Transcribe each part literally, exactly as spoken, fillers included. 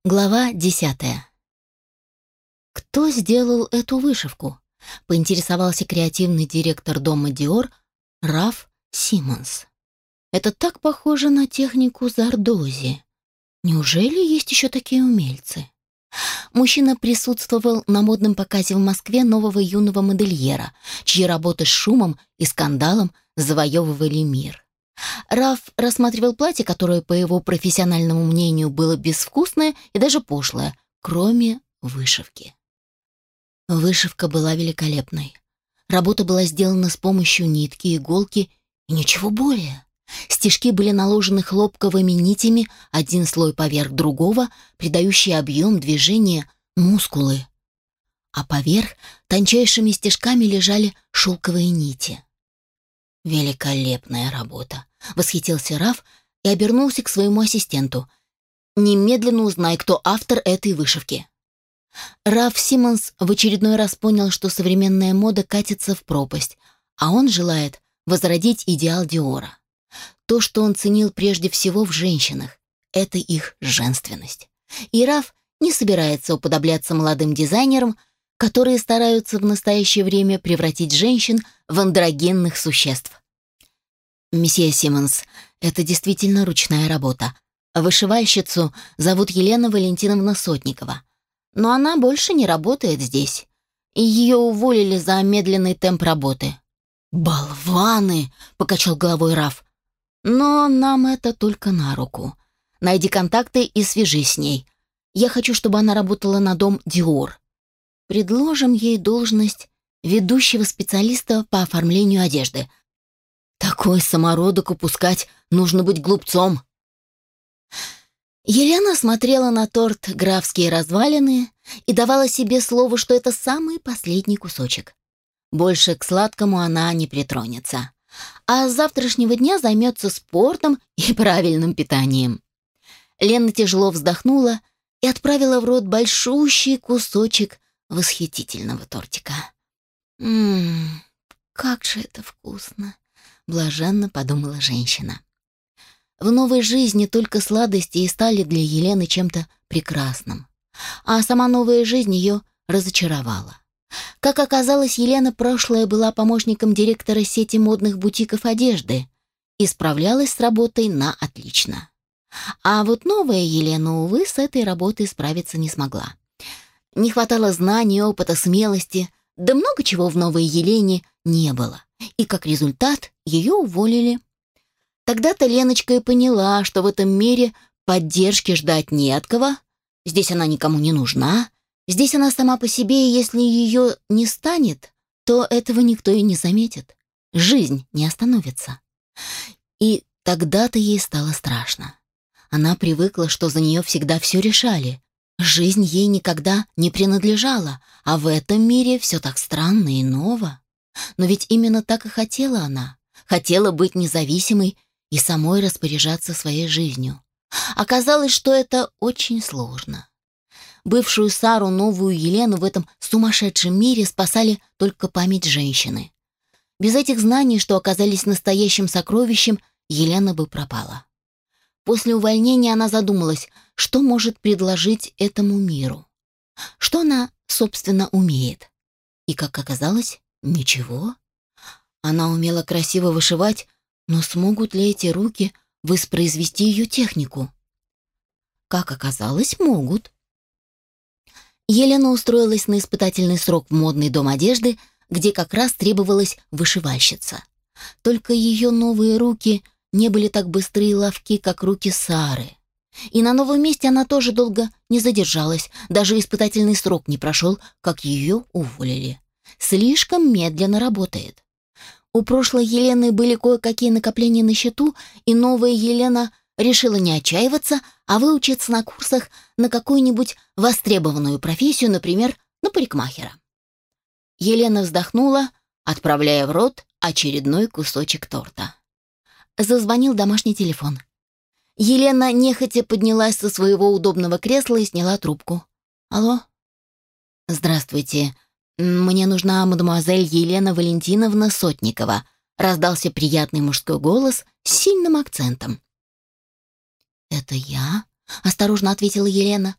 Глава десятая. Кто сделал эту вышивку? Поинтересовался креативный директор дома Dior Раф Симмонс. Это так похоже на технику Зардози. Неужели есть еще такие умельцы? Мужчина присутствовал на модном показе в Москве нового юного модельера, чьи работы с шумом и скандалом завоевывали мир. Раф рассматривал платье, которое, по его профессиональному мнению, было безвкусное и даже пошлое, кроме вышивки. Вышивка была великолепной. Работа была сделана с помощью нитки, иголки и ничего более. Стежки были наложены хлопковыми нитями, один слой поверх другого, придающий объем движения мускулы. А поверх тончайшими стежками лежали шелковые нити. «Великолепная работа!» — восхитился Раф и обернулся к своему ассистенту. «Немедленно узнай, кто автор этой вышивки». Раф Симмонс в очередной раз понял, что современная мода катится в пропасть, а он желает возродить идеал Диора. То, что он ценил прежде всего в женщинах, это их женственность. И Раф не собирается уподобляться молодым дизайнерам, которые стараются в настоящее время превратить женщин в андрогенных существ. «Месье Симмонс, это действительно ручная работа. Вышивальщицу зовут Елена Валентиновна Сотникова. Но она больше не работает здесь. И ее уволили за медленный темп работы». «Болваны!» — покачал головой Раф. «Но нам это только на руку. Найди контакты и свяжись с ней. Я хочу, чтобы она работала на дом Диор. Предложим ей должность ведущего специалиста по оформлению одежды. Такой самородок упускать нужно быть глупцом». Елена смотрела на торт «Графские развалины» и давала себе слово, что это самый последний кусочек. Больше к сладкому она не притронется. А с завтрашнего дня займется спортом и правильным питанием. Лена тяжело вздохнула и отправила в рот большущий кусочек восхитительного тортика. «Ммм, как же это вкусно!» — блаженно подумала женщина. В новой жизни только сладости и стали для Елены чем-то прекрасным. А сама новая жизнь ее разочаровала. Как оказалось, Елена прошлое была помощником директора сети модных бутиков одежды и справлялась с работой на отлично. А вот новая Елена, увы, с этой работой справиться не смогла. Не хватало знаний, опыта, смелости, да много чего в новой Елене не было. И как результат ее уволили. Тогда-то Леночка и поняла, что в этом мире поддержки ждать не от кого, здесь она никому не нужна, здесь она сама по себе, и если ее не станет, то этого никто и не заметит. Жизнь не остановится. И тогда-то ей стало страшно. Она привыкла, что за нее всегда все решали. Жизнь ей никогда не принадлежала, а в этом мире все так странно и ново. Но ведь именно так и хотела она. Хотела быть независимой и самой распоряжаться своей жизнью. Оказалось, что это очень сложно. Бывшую Сару, новую Елену в этом сумасшедшем мире спасали только память женщины. Без этих знаний, что оказались настоящим сокровищем, Елена бы пропала. После увольнения она задумалась, что может предложить этому миру. Что она, собственно, умеет. И, как оказалось, ничего. Она умела красиво вышивать, но смогут ли эти руки воспроизвести ее технику? Как оказалось, могут. Елена устроилась на испытательный срок в модный дом одежды, где как раз требовалась вышивальщица. Только ее новые руки не были так быстры и ловки, как руки Сары. И на новом месте она тоже долго не задержалась, даже испытательный срок не прошел, как ее уволили. Слишком медленно работает. У прошлой Елены были кое-какие накопления на счету, и новая Елена решила не отчаиваться, а выучиться на курсах на какую-нибудь востребованную профессию, например, на парикмахера. Елена вздохнула, отправляя в рот очередной кусочек торта. Зазвонил домашний телефон. Елена нехотя поднялась со своего удобного кресла и сняла трубку. «Алло?» «Здравствуйте. Мне нужна мадемуазель Елена Валентиновна Сотникова», раздался приятный мужской голос с сильным акцентом. «Это я?» — осторожно ответила Елена.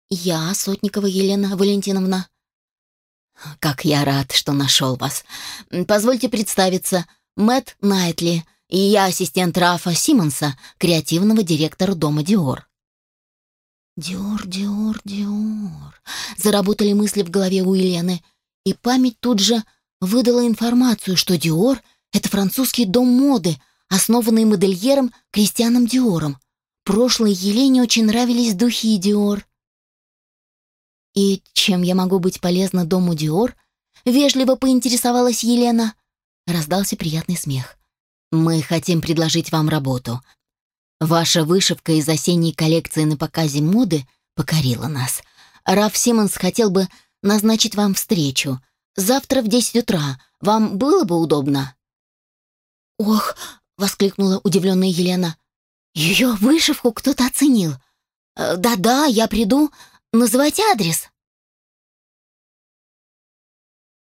Я, Сотникова Елена Валентиновна. Как я рад, что нашел вас. Позвольте представиться, Мэтт Найтли, и я ассистент Рафа Симмонса, креативного директора дома Диор. Диор, Диор, Диор. Заработали мысли в голове у Елены, и память тут же выдала информацию, что Диор — это французский дом моды, основанный модельером Кристианом Диором. Прошлой Елене очень нравились духи Диор. «И чем я могу быть полезна дому Диор?» — вежливо поинтересовалась Елена. Раздался приятный смех. «Мы хотим предложить вам работу. Ваша вышивка из осенней коллекции на показе моды покорила нас. Раф Симмонс хотел бы назначить вам встречу. Завтра в десять утра. Вам было бы удобно?» «Ох!» — воскликнула удивленная Елена. «Ее вышивку кто-то оценил. Э, Да-да, я приду. Называйте адрес».